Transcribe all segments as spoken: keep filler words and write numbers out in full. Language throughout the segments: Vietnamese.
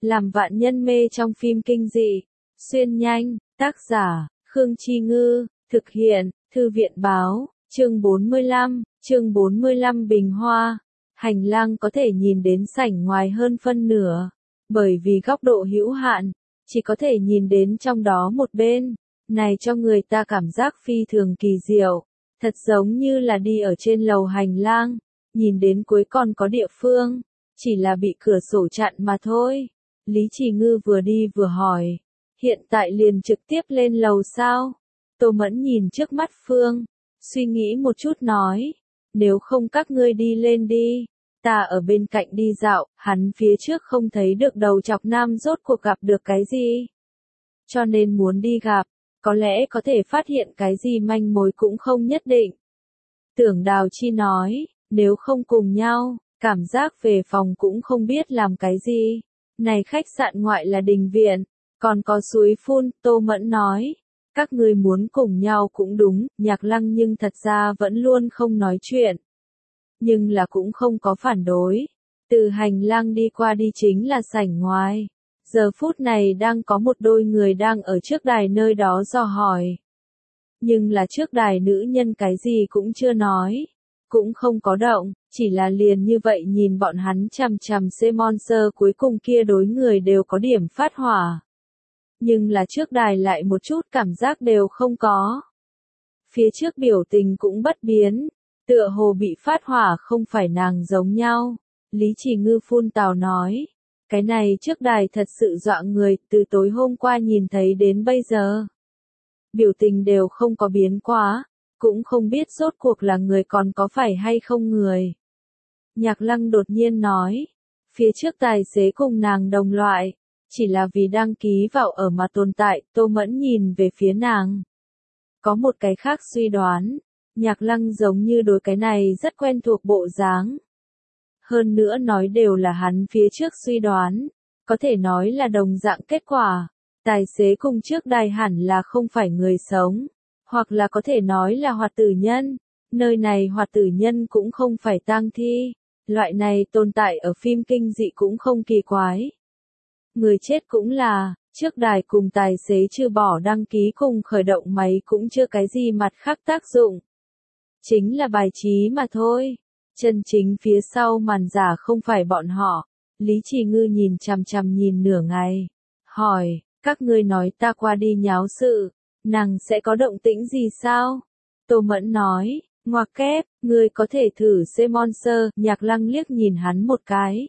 làm vạn nhân mê trong phim kinh dị. Xuyên nhanh, tác giả, Khương Chi Ngư, thực hiện, Thư viện Báo, chương bốn mươi lăm, chương bốn mươi lăm Bình Hoa. Hành lang có thể nhìn đến sảnh ngoài hơn phân nửa, bởi vì góc độ hữu hạn, chỉ có thể nhìn đến trong đó một bên, này cho người ta cảm giác phi thường kỳ diệu, thật giống như là đi ở trên lầu hành lang, nhìn đến cuối còn có địa phương, chỉ là bị cửa sổ chặn mà thôi. Lý Chỉ Ngư vừa đi vừa hỏi, hiện tại liền trực tiếp lên lầu sao? Tô Mẫn nhìn trước mắt Phương, suy nghĩ một chút nói, nếu không các ngươi đi lên đi, ta ở bên cạnh đi dạo, hắn phía trước không thấy được đầu chọc nam rốt cuộc gặp được cái gì. Cho nên muốn đi gặp, có lẽ có thể phát hiện cái gì manh mối cũng không nhất định. Tưởng Đào Chi nói, nếu không cùng nhau, cảm giác về phòng cũng không biết làm cái gì. Này khách sạn ngoại là đình viện, còn có suối phun, Tô Mẫn nói. Các ngươi muốn cùng nhau cũng đúng, Nhạc Lăng nhưng thật ra vẫn luôn không nói chuyện. Nhưng là cũng không có phản đối. Từ hành lang đi qua đi chính là sảnh ngoài. Giờ phút này đang có một đôi người đang ở trước đài nơi đó dò hỏi. Nhưng là trước đài nữ nhân cái gì cũng chưa nói. Cũng không có động, chỉ là liền như vậy nhìn bọn hắn chằm chằm C-Monster cuối cùng kia đối người đều có điểm phát hỏa. Nhưng là trước đài lại một chút cảm giác đều không có. Phía trước biểu tình cũng bất biến, tựa hồ bị phát hỏa không phải nàng giống nhau. Lý Chỉ Ngư phun tào nói, cái này trước đài thật sự dọa người, từ tối hôm qua nhìn thấy đến bây giờ. Biểu tình đều không có biến quá, cũng không biết rốt cuộc là người còn có phải hay không người. Nhạc Lăng đột nhiên nói, phía trước tài xế cùng nàng đồng loại, chỉ là vì đăng ký vào ở mà tồn tại. Tô Mẫn nhìn về phía nàng. Có một cái khác suy đoán, Nhạc Lăng giống như đối cái này rất quen thuộc bộ dáng. Hơn nữa nói đều là hắn phía trước suy đoán, có thể nói là đồng dạng kết quả. Tài xế cùng trước đài hẳn là không phải người sống, hoặc là có thể nói là hoạt tử nhân. Nơi này hoạt tử nhân cũng không phải tang thi, loại này tồn tại ở phim kinh dị cũng không kỳ quái. Người chết cũng là, trước đài cùng tài xế trừ bỏ đăng ký cùng khởi động máy cũng chưa cái gì mặt khác tác dụng. Chính là bài trí mà thôi. Chân chính phía sau màn giả không phải bọn họ. Lý Chỉ Ngư nhìn chằm chằm nhìn nửa ngày. Hỏi, các ngươi nói ta qua đi nháo sự, nàng sẽ có động tĩnh gì sao? Tô Mẫn nói, ngoặc kép, ngươi có thể thử C-Monster. Nhạc Lăng liếc nhìn hắn một cái.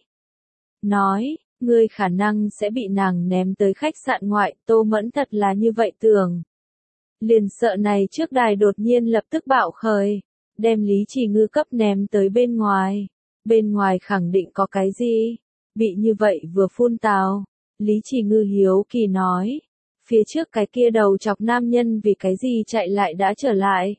Nói, ngươi khả năng sẽ bị nàng ném tới khách sạn ngoại. Tô Mẫn thật là như vậy tưởng. Liền sợ này trước đài đột nhiên lập tức bạo khởi, đem Lý Chỉ Ngư cấp ném tới bên ngoài. Bên ngoài khẳng định có cái gì? Bị như vậy vừa phun tào. Lý Chỉ Ngư hiếu kỳ nói, phía trước cái kia đầu chọc nam nhân vì cái gì chạy lại đã trở lại.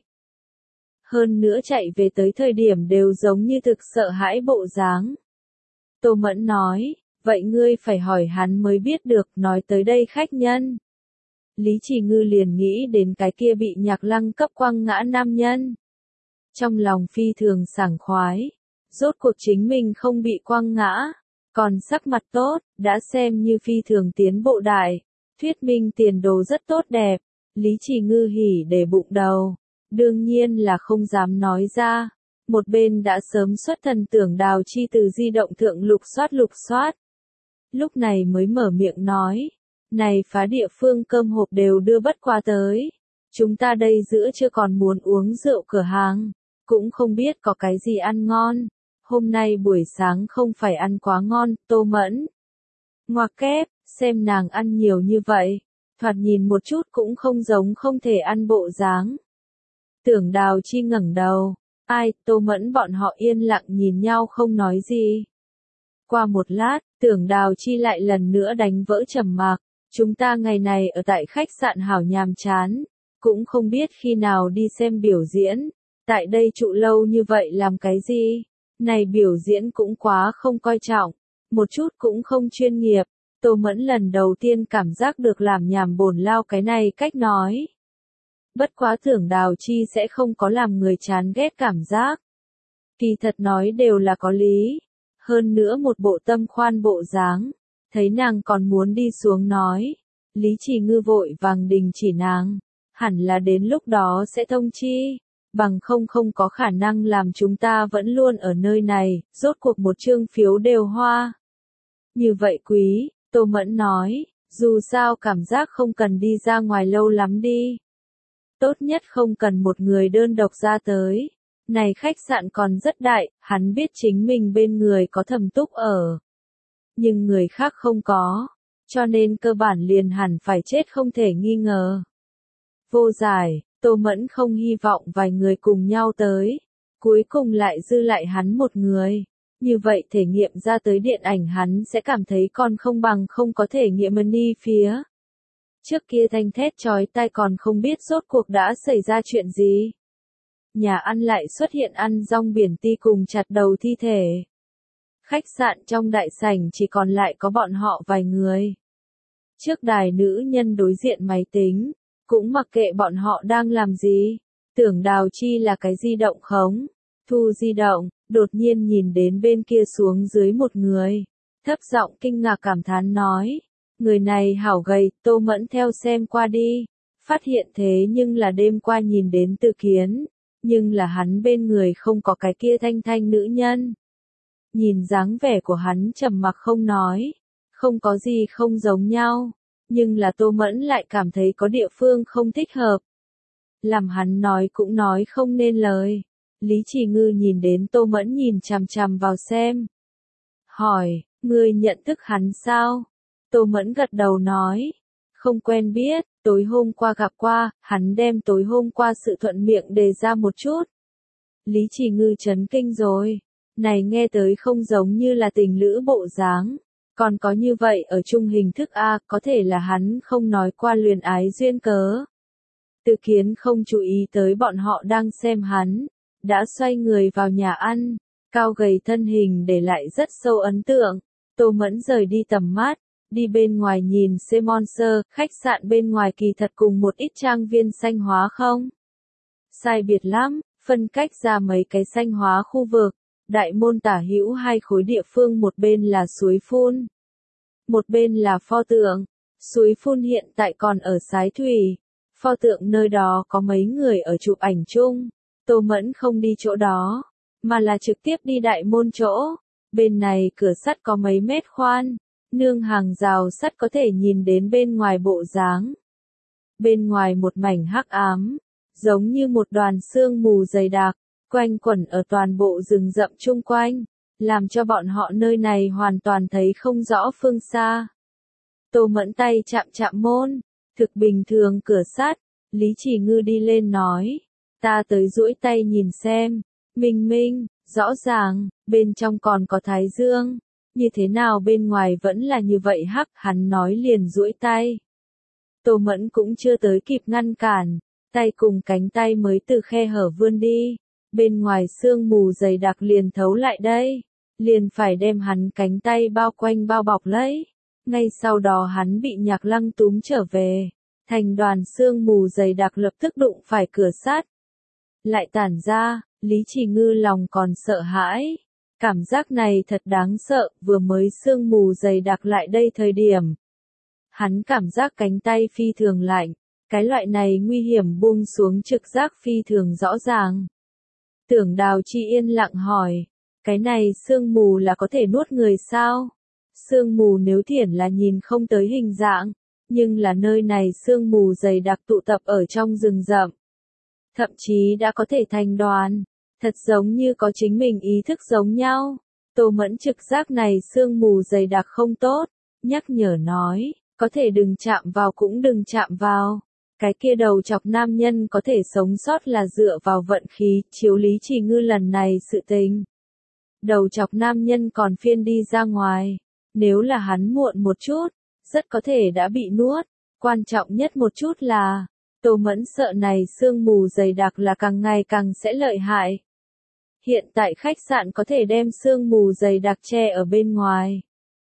Hơn nữa chạy về tới thời điểm đều giống như thực sợ hãi bộ dáng. Tô Mẫn nói, vậy ngươi phải hỏi hắn mới biết được. Nói tới đây khách nhân. Lý Chỉ Ngư liền nghĩ đến cái kia bị Nhạc Lăng cấp quăng ngã nam nhân. Trong lòng phi thường sảng khoái, rốt cuộc chính mình không bị quăng ngã, còn sắc mặt tốt, đã xem như phi thường tiến bộ đại, thuyết minh tiền đồ rất tốt đẹp. Lý Chỉ Ngư hỉ để bụng đầu, đương nhiên là không dám nói ra. Một bên đã sớm xuất thần Tưởng Đào Chi từ di động thượng lục soát lục soát. Lúc này mới mở miệng nói, này phá địa phương cơm hộp đều đưa bất qua tới. Chúng ta đây giữa chưa còn muốn uống rượu cửa hàng, cũng không biết có cái gì ăn ngon. Hôm nay buổi sáng không phải ăn quá ngon. Tô Mẫn ngoặc kép, xem nàng ăn nhiều như vậy, thoạt nhìn một chút cũng không giống không thể ăn bộ dáng. Tưởng Đào Chi ngẩng đầu, ai? Tô Mẫn bọn họ yên lặng nhìn nhau không nói gì. Qua một lát, Tưởng Đào Chi lại lần nữa đánh vỡ trầm mặc. Chúng ta ngày này ở tại khách sạn hảo nhàm chán, cũng không biết khi nào đi xem biểu diễn. Tại đây trụ lâu như vậy làm cái gì? Này biểu diễn cũng quá không coi trọng, một chút cũng không chuyên nghiệp. Tô Mẫn lần đầu tiên cảm giác được làm nhảm bổn lao cái này cách nói. Bất quá Tưởng Đào Chi sẽ không có làm người chán ghét cảm giác. Kỳ thật nói đều là có lý. Hơn nữa một bộ tâm khoan bộ dáng. Thấy nàng còn muốn đi xuống nói, Lý Trì Ngư vội vàng đình chỉ nàng, hẳn là đến lúc đó sẽ thông chi, bằng không không có khả năng làm chúng ta vẫn luôn ở nơi này, rốt cuộc một chương phiếu đều hoa. Như vậy quý, Tô Mẫn nói, dù sao cảm giác không cần đi ra ngoài lâu lắm đi. Tốt nhất không cần một người đơn độc ra tới. Này khách sạn còn rất đại, hắn biết chính mình bên người có Thẩm Túc ở. Nhưng người khác không có, cho nên cơ bản liền hẳn phải chết không thể nghi ngờ. Vô giải, Tô Mẫn không hy vọng vài người cùng nhau tới. Cuối cùng lại dư lại hắn một người. Như vậy thể nghiệm ra tới điện ảnh hắn sẽ cảm thấy còn không bằng không có thể nghiệm đi phía. Trước kia thanh thét chói tai còn không biết rốt cuộc đã xảy ra chuyện gì. Nhà ăn lại xuất hiện ăn rong biển ti cùng chặt đầu thi thể. Khách sạn trong đại sảnh chỉ còn lại có bọn họ vài người. Trước đài nữ nhân đối diện máy tính, cũng mặc kệ bọn họ đang làm gì. Tưởng Đào Chi là cái di động khống. Thu di động, đột nhiên nhìn đến bên kia xuống dưới một người. Thấp giọng kinh ngạc cảm thán nói. Người này hảo gầy, Tô Mẫn theo xem qua đi. Phát hiện thế nhưng là đêm qua nhìn đến Từ Kiến. Nhưng là hắn bên người không có cái kia thanh thanh nữ nhân. Nhìn dáng vẻ của hắn trầm mặc không nói. Không có gì không giống nhau. Nhưng là Tô Mẫn lại cảm thấy có địa phương không thích hợp. Làm hắn nói cũng nói không nên lời. Lý Trì Ngư nhìn đến Tô Mẫn nhìn chằm chằm vào xem. Hỏi, ngươi nhận thức hắn sao? Tô Mẫn gật đầu nói. Không quen biết, tối hôm qua gặp qua, hắn đem tối hôm qua sự thuận miệng đề ra một chút. Lý Trì Ngư chấn kinh rồi. Này nghe tới không giống như là tình lữ bộ dáng. Còn có như vậy ở chung hình thức A, có thể là hắn không nói qua luyến ái duyên cớ. Từ Kiến không chú ý tới bọn họ đang xem hắn. Đã xoay người vào nhà ăn, cao gầy thân hình để lại rất sâu ấn tượng. Tô Mẫn rời đi tầm mắt, đi bên ngoài nhìn Semonser, khách sạn bên ngoài kỳ thật cùng một ít trang viên xanh hóa không? Sai biệt lắm, phân cách ra mấy cái xanh hóa khu vực, đại môn tả hữu hai khối địa phương, một bên là suối phun, một bên là pho tượng. Suối phun hiện tại còn ở Sái Thủy, pho tượng nơi đó có mấy người ở chụp ảnh chung. Tô Mẫn không đi chỗ đó, mà là trực tiếp đi đại môn chỗ. Bên này cửa sắt có mấy mét khoan, nương hàng rào sắt có thể nhìn đến bên ngoài bộ dáng. Bên ngoài một mảnh hắc ám, giống như một đoàn sương mù dày đặc, quanh quẩn ở toàn bộ rừng rậm chung quanh, làm cho bọn họ nơi này hoàn toàn thấy không rõ phương xa. Tô Mẫn tay chạm chạm môn, thực bình thường cửa sắt, Lý Trì Ngư đi lên nói. Ta tới duỗi tay nhìn xem, minh minh, rõ ràng, bên trong còn có thái dương, như thế nào bên ngoài vẫn là như vậy hắc, hắn nói liền duỗi tay. Tô Mẫn cũng chưa tới kịp ngăn cản, tay cùng cánh tay mới từ khe hở vươn đi, bên ngoài sương mù dày đặc liền thấu lại đây, liền phải đem hắn cánh tay bao quanh bao bọc lấy, ngay sau đó hắn bị Nhạc Lăng túm trở về, thành đoàn sương mù dày đặc lập tức đụng phải cửa sắt. Lại tản ra, Lý Trì Ngư lòng còn sợ hãi. Cảm giác này thật đáng sợ, vừa mới sương mù dày đặc lại đây thời điểm. Hắn cảm giác cánh tay phi thường lạnh, cái loại này nguy hiểm buông xuống trực giác phi thường rõ ràng. Tưởng Đào Chi yên lặng hỏi, cái này sương mù là có thể nuốt người sao? Sương mù nếu thiển là nhìn không tới hình dạng, nhưng là nơi này sương mù dày đặc tụ tập ở trong rừng rậm. Thậm chí đã có thể thành đoàn, thật giống như có chính mình ý thức giống nhau. Tô Mẫn trực giác này sương mù dày đặc không tốt, nhắc nhở nói, có thể đừng chạm vào cũng đừng chạm vào. Cái kia đầu chọc nam nhân có thể sống sót là dựa vào vận khí, chiếu Lý Trì Ngư lần này sự tình. Đầu chọc nam nhân còn phiên đi ra ngoài, nếu là hắn muộn một chút, rất có thể đã bị nuốt. Quan trọng nhất một chút là, Tô Mẫn sợ này sương mù dày đặc là càng ngày càng sẽ lợi hại. Hiện tại khách sạn có thể đem sương mù dày đặc che ở bên ngoài.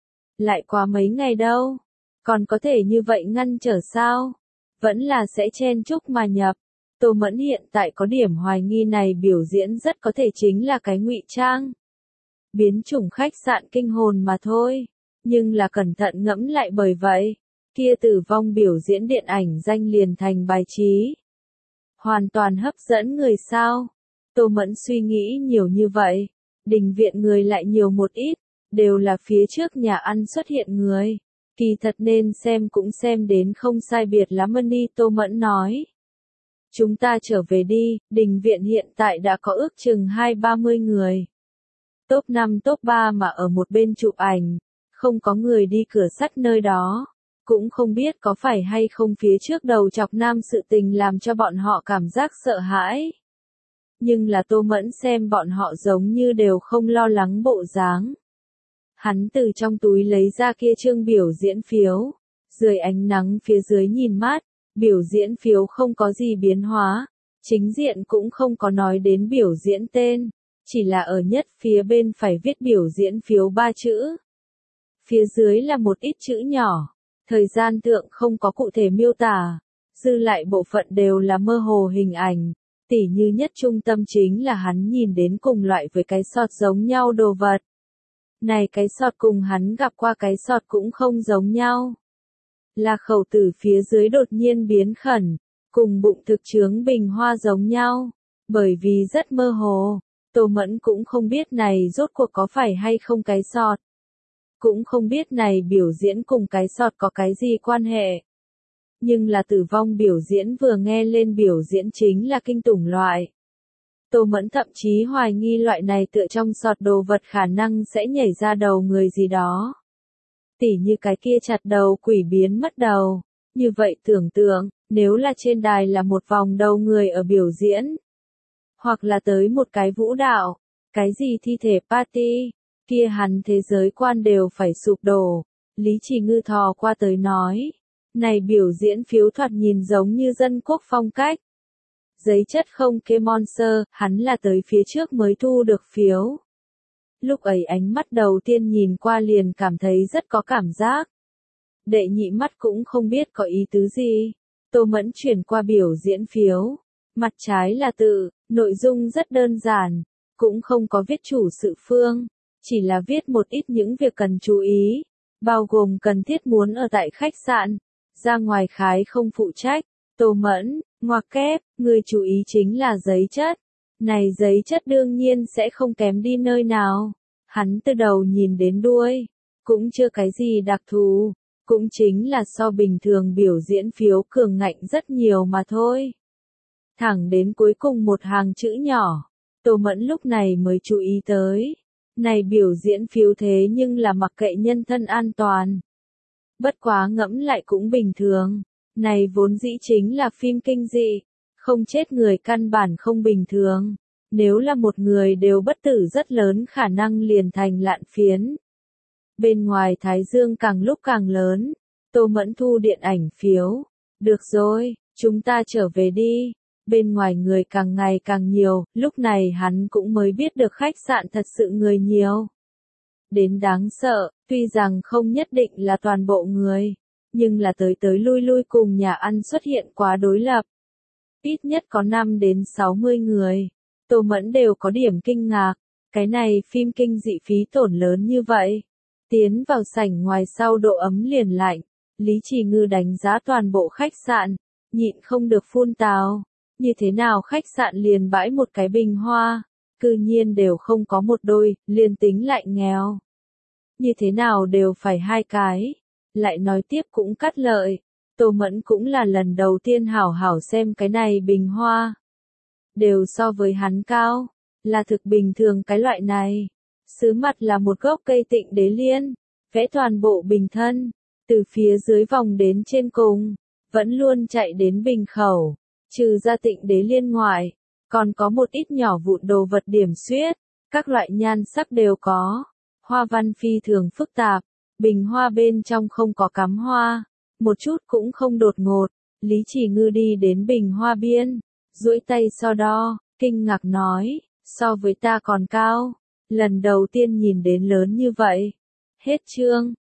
Lại qua mấy ngày đâu, còn có thể như vậy ngăn trở sao? Vẫn là sẽ chen chúc mà nhập. Tô Mẫn hiện tại có điểm hoài nghi này biểu diễn rất có thể chính là cái ngụy trang. Biến chủng khách sạn kinh hồn mà thôi. Nhưng là cẩn thận ngẫm lại bởi vậy, kia tử vong biểu diễn điện ảnh danh liền thành bài trí. Hoàn toàn hấp dẫn người sao? Tô Mẫn suy nghĩ nhiều như vậy, đình viện người lại nhiều một ít, đều là phía trước nhà ăn xuất hiện người. Kỳ thật nên xem cũng xem đến không sai biệt lắm đi, Tô Mẫn nói. Chúng ta trở về đi, đình viện hiện tại đã có ước chừng hai ba mươi người. Top năm top ba mà ở một bên chụp ảnh, không có người đi cửa sắt nơi đó. Cũng không biết có phải hay không phía trước đầu chọc nam sự tình làm cho bọn họ cảm giác sợ hãi. Nhưng là Tô Mẫn xem bọn họ giống như đều không lo lắng bộ dáng. Hắn từ trong túi lấy ra kia trương biểu diễn phiếu, dưới ánh nắng phía dưới nhìn mát, biểu diễn phiếu không có gì biến hóa, chính diện cũng không có nói đến biểu diễn tên, chỉ là ở nhất phía bên phải viết biểu diễn phiếu ba chữ. Phía dưới là một ít chữ nhỏ, thời gian tượng không có cụ thể miêu tả, dư lại bộ phận đều là mơ hồ hình ảnh, tỉ như nhất trung tâm chính là hắn nhìn đến cùng loại với cái sọt giống nhau đồ vật. Này cái sọt cùng hắn gặp qua cái sọt cũng không giống nhau. Là khẩu tử phía dưới đột nhiên biến khẩn, cùng bụng thực chướng bình hoa giống nhau, bởi vì rất mơ hồ, Tô Mẫn cũng không biết này rốt cuộc có phải hay không cái sọt. Cũng không biết này biểu diễn cùng cái sọt có cái gì quan hệ. Nhưng là tử vong biểu diễn vừa nghe lên biểu diễn chính là kinh tủng loại. Tô Mẫn thậm chí hoài nghi loại này tựa trong sọt đồ vật khả năng sẽ nhảy ra đầu người gì đó. Tỉ như cái kia chặt đầu quỷ biến mất đầu. Như vậy tưởng tượng, nếu là trên đài là một vòng đầu người ở biểu diễn. Hoặc là tới một cái vũ đạo, cái gì thi thể party, kia hẳn thế giới quan đều phải sụp đổ. Lý Chỉ Ngư thò qua tới nói. Này biểu diễn phiếu thoạt nhìn giống như dân quốc phong cách. Giấy chất không kê monster, hắn là tới phía trước mới thu được phiếu. Lúc ấy ánh mắt đầu tiên nhìn qua liền cảm thấy rất có cảm giác. Đệ nhị mắt cũng không biết có ý tứ gì. Tô Mẫn chuyển qua biểu diễn phiếu. Mặt trái là tự, nội dung rất đơn giản, cũng không có viết chủ sự phương, chỉ là viết một ít những việc cần chú ý, bao gồm cần thiết muốn ở tại khách sạn, ra ngoài khái không phụ trách. Tô Mẫn, ngoặc kép, người chú ý chính là giấy chất. Này giấy chất đương nhiên sẽ không kém đi nơi nào. Hắn từ đầu nhìn đến đuôi, cũng chưa cái gì đặc thù, cũng chính là so bình thường biểu diễn phiếu cường ngạnh rất nhiều mà thôi. Thẳng đến cuối cùng một hàng chữ nhỏ, Tô Mẫn lúc này mới chú ý tới. Này biểu diễn phiếu thế nhưng là mặc kệ nhân thân an toàn. Bất quá ngẫm lại cũng bình thường. Này vốn dĩ chính là phim kinh dị, không chết người căn bản không bình thường. Nếu là một người đều bất tử rất lớn khả năng liền thành lạn phiến. Bên ngoài thái dương càng lúc càng lớn, Tô Mẫn thu điện ảnh phiếu. Được rồi, chúng ta trở về đi. Bên ngoài người càng ngày càng nhiều, lúc này hắn cũng mới biết được khách sạn thật sự người nhiều. Đến đáng sợ, tuy rằng không nhất định là toàn bộ người. Nhưng là tới tới lui lui cùng nhà ăn xuất hiện quá đối lập. Ít nhất có năm đến sáu mươi người. Tô Mẫn đều có điểm kinh ngạc. Cái này phim kinh dị phí tổn lớn như vậy. Tiến vào sảnh ngoài sau độ ấm liền lạnh. Lý Chỉ Ngư đánh giá toàn bộ khách sạn. Nhịn không được phun tào. Như thế nào khách sạn liền bãi một cái bình hoa. Cư nhiên đều không có một đôi, liền tính lại nghèo. Như thế nào đều phải hai cái. Lại nói tiếp cũng cắt lợi. Tô Mẫn cũng là lần đầu tiên hảo hảo xem cái này bình hoa. Đều so với hắn cao. Là thực bình thường cái loại này. Sứ mặt là một gốc cây tịnh đế liên. Vẽ toàn bộ bình thân. Từ phía dưới vòng đến trên cùng. Vẫn luôn chạy đến bình khẩu. Trừ ra tịnh đế liên ngoại. Còn có một ít nhỏ vụn đồ vật điểm xuyết. Các loại nhan sắc đều có. Hoa văn phi thường phức tạp. Bình hoa bên trong không có cắm hoa, một chút cũng không đột ngột. Lý Chỉ Ngư đi đến bình hoa biên, duỗi tay so đo, kinh ngạc nói, so với ta còn cao, lần đầu tiên nhìn đến lớn như vậy. Hết chương.